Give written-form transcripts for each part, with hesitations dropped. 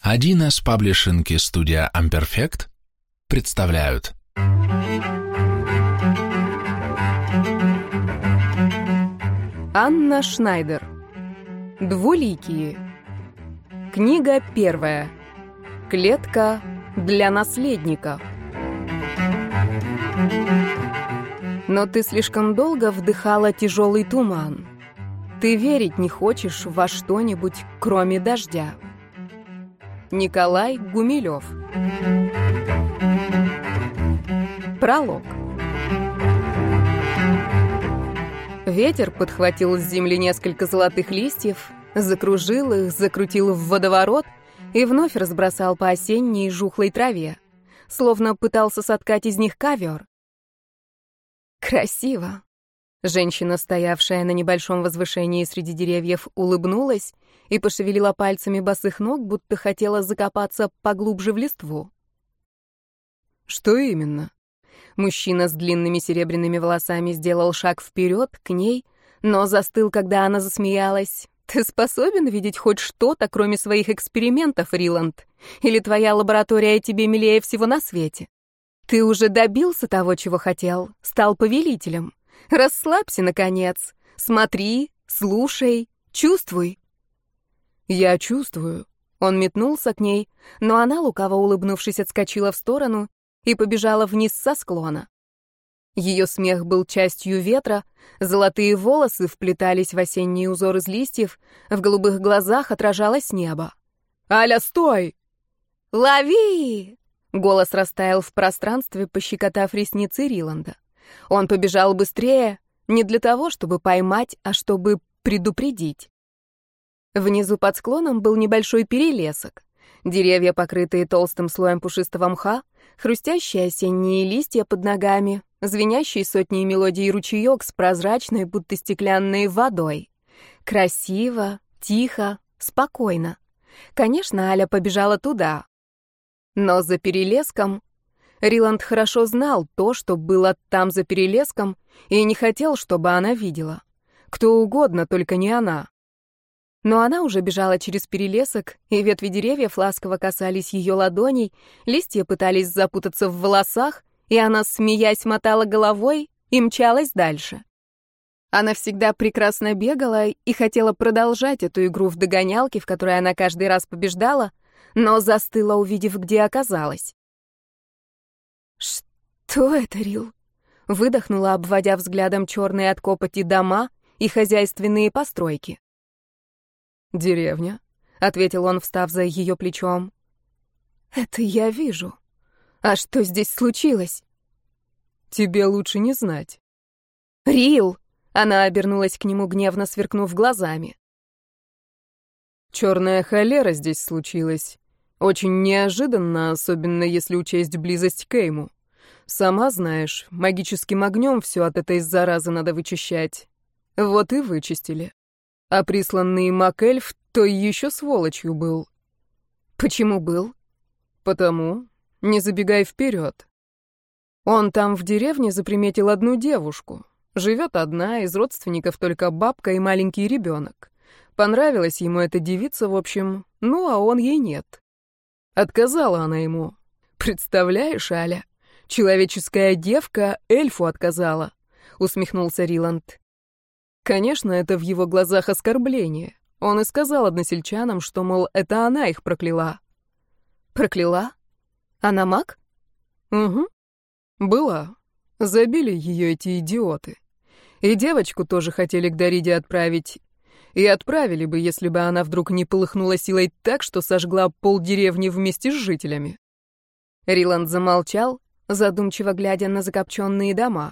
1С паблишинг и студия Amperfect представляют. Анна Шнайдер. Двуликие. Книга первая. Клетка для наследника. Но ты слишком долго вдыхала тяжелый туман. Ты верить не хочешь во что-нибудь, кроме дождя. Николай Гумилев. Пролог. Ветер подхватил с земли несколько золотых листьев, закружил их, закрутил в водоворот и вновь разбросал по осенней жухлой траве, словно пытался соткать из них ковер. Красиво. Женщина, стоявшая на небольшом возвышении среди деревьев, улыбнулась и пошевелила пальцами босых ног, будто хотела закопаться поглубже в листву. Что именно? Мужчина с длинными серебряными волосами сделал шаг вперед к ней, но застыл, когда она засмеялась. Ты способен видеть хоть что-то, кроме своих экспериментов, Риланд? Или твоя лаборатория тебе милее всего на свете? Ты уже добился того, чего хотел, стал повелителем. Расслабься, наконец. Смотри, слушай, чувствуй. Я чувствую. Он метнулся к ней, но она, лукаво улыбнувшись, отскочила в сторону и побежала вниз со склона. Ее смех был частью ветра, золотые волосы вплетались в осенний узор из листьев, в голубых глазах отражалось небо. «Аля, стой!» «Лови!» Голос растаял в пространстве, пощекотав ресницы Риланда. Он побежал быстрее, не для того, чтобы поймать, а чтобы предупредить. Внизу под склоном был небольшой перелесок. Деревья, покрытые толстым слоем пушистого мха, хрустящие осенние листья под ногами, звенящий сотней мелодий ручеек с прозрачной, будто стеклянной водой. Красиво, тихо, спокойно. Конечно, Аля побежала туда. Но за перелеском... Риланд хорошо знал то, что было там за перелеском, и не хотел, чтобы она видела. Кто угодно, только не она. Но она уже бежала через перелесок, и ветви деревьев ласково касались ее ладоней, листья пытались запутаться в волосах, и она, смеясь, мотала головой и мчалась дальше. Она всегда прекрасно бегала и хотела продолжать эту игру в догонялки, в которой она каждый раз побеждала, но застыла, увидев, где оказалась. «Что это, Рил?» Выдохнула, обводя взглядом черные от копоти дома и хозяйственные постройки. «Деревня», — ответил он, встав за ее плечом. «Это я вижу. А что здесь случилось?» «Тебе лучше не знать». «Рил!» — она обернулась к нему, гневно сверкнув глазами. «Черная холера здесь случилась. Очень неожиданно, особенно если учесть близость к Эйму. Сама знаешь, магическим огнем все от этой заразы надо вычищать. Вот и вычистили. А присланный Макэльф той еще сволочью был». «Почему был?» «Потому. Не забегай вперед. Он там в деревне заприметил одну девушку. Живет одна, из родственников только бабка и маленький ребенок. Понравилась ему эта девица, в общем, ну а он ей нет. Отказала она ему. Представляешь, Аля, человеческая девка эльфу отказала», — усмехнулся Риланд. Конечно, это в его глазах оскорбление. Он и сказал односельчанам, что, мол, это она их прокляла. «Прокляла? Она маг?» «Угу. Была. Забили ее эти идиоты. И девочку тоже хотели к Дариде отправить. И отправили бы, если бы она вдруг не полыхнула силой так, что сожгла полдеревни вместе с жителями». Риланд замолчал, задумчиво глядя на закопченные дома.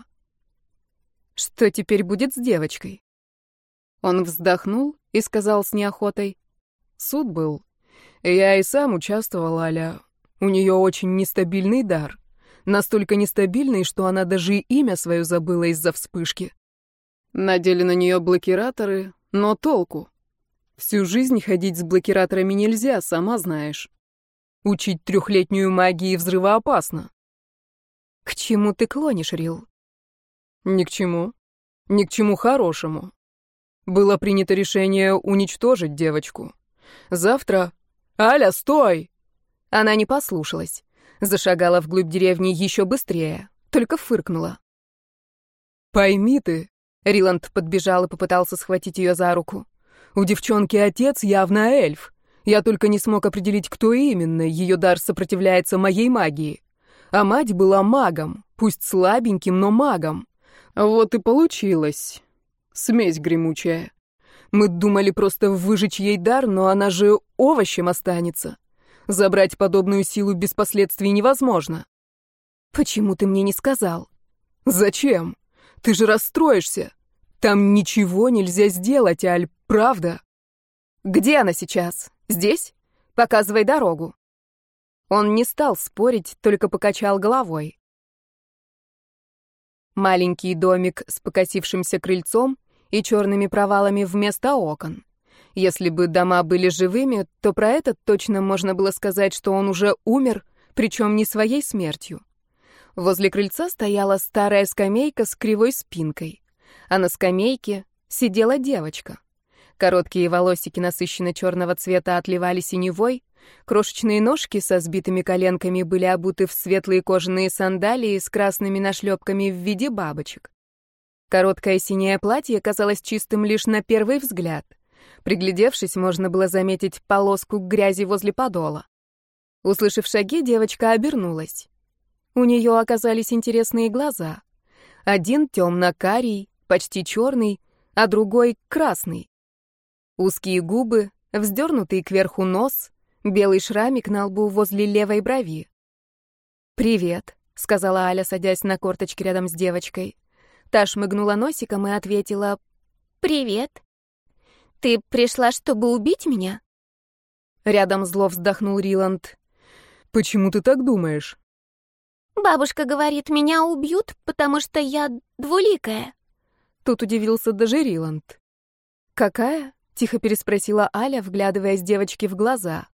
«Что теперь будет с девочкой?» Он вздохнул и сказал с неохотой: «Суд был. Я и сам участвовал, Аля. У нее очень нестабильный дар. Настолько нестабильный, что она даже и имя свое забыла из-за вспышки. Надели на нее блокираторы, но толку? Всю жизнь ходить с блокираторами нельзя, сама знаешь. Учить 3-летнюю магии взрывоопасно». «К чему ты клонишь, Рил?» «Ни к чему. Ни к чему хорошему. Было принято решение уничтожить девочку. Завтра «Аля, стой!» Она не послушалась. Зашагала вглубь деревни еще быстрее, только фыркнула. «Пойми ты», — Риланд подбежал и попытался схватить ее за руку. «У девчонки отец явно эльф. Я только не смог определить, кто именно. Ее дар сопротивляется моей магии. А мать была магом, пусть слабеньким, но магом. Вот и получилось. Смесь гремучая. Мы думали просто выжечь ей дар, но она же овощем останется. Забрать подобную силу без последствий невозможно». «Почему ты мне не сказал?» «Зачем? Ты же расстроишься. Там ничего нельзя сделать, Аль, правда». «Где она сейчас? Здесь? Показывай дорогу». Он не стал спорить, только покачал головой. Маленький домик с покосившимся крыльцом и черными провалами вместо окон. Если бы дома были живыми, то про этот точно можно было сказать, что он уже умер, причем не своей смертью. Возле крыльца стояла старая скамейка с кривой спинкой, а на скамейке сидела девочка. Короткие волосики насыщенно черного цвета отливали синевой, крошечные ножки со сбитыми коленками были обуты в светлые кожаные сандалии с красными нашлепками в виде бабочек. Короткое синее платье казалось чистым лишь на первый взгляд. Приглядевшись, можно было заметить полоску грязи возле подола. Услышав шаги, девочка обернулась. У нее оказались интересные глаза. Один темно-карий, почти черный, а другой красный. Узкие губы, вздернутый кверху нос, белый шрамик на лбу возле левой брови. «Привет», — сказала Аля, садясь на корточки рядом с девочкой. Та шмыгнула носиком и ответила: «Привет. Ты пришла, чтобы убить меня?» Рядом зло вздохнул Риланд. «Почему ты так думаешь?» «Бабушка говорит, меня убьют, потому что я двуликая». Тут удивился даже Риланд. «Какая?» — тихо переспросила Аля, вглядываясь девочке в глаза.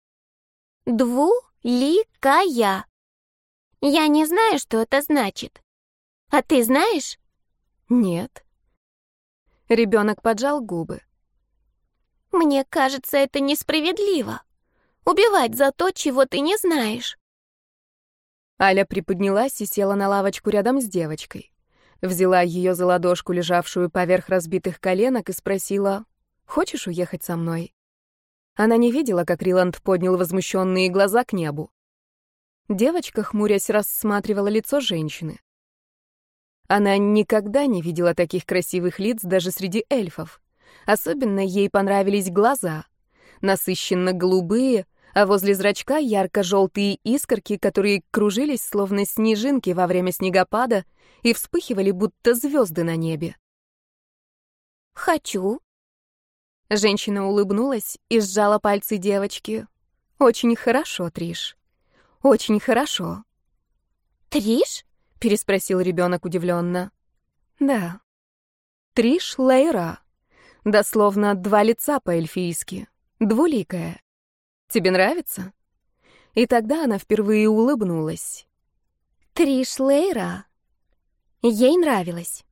«Двуликая. Я не знаю, что это значит. А ты знаешь?» «Нет». Ребенок поджал губы. «Мне кажется, это несправедливо. Убивать за то, чего ты не знаешь». Аля приподнялась и села на лавочку рядом с девочкой. Взяла ее за ладошку, лежавшую поверх разбитых коленок, и спросила: «Хочешь уехать со мной?» Она не видела, как Риланд поднял возмущенные глаза к небу. Девочка, хмурясь, рассматривала лицо женщины. Она никогда не видела таких красивых лиц даже среди эльфов. Особенно ей понравились глаза. Насыщенно голубые, а возле зрачка ярко-желтые искорки, которые кружились, словно снежинки во время снегопада, и вспыхивали, будто звезды на небе. «Хочу». Женщина улыбнулась и сжала пальцы девочки. «Очень хорошо, Триш. Очень хорошо». «Триш?» — переспросил ребенок удивленно. «Да. Триш Лейра. Дословно два лица по-эльфийски. Двуликая. Тебе нравится?» И тогда она впервые улыбнулась. «Триш Лейра». Ей нравилось.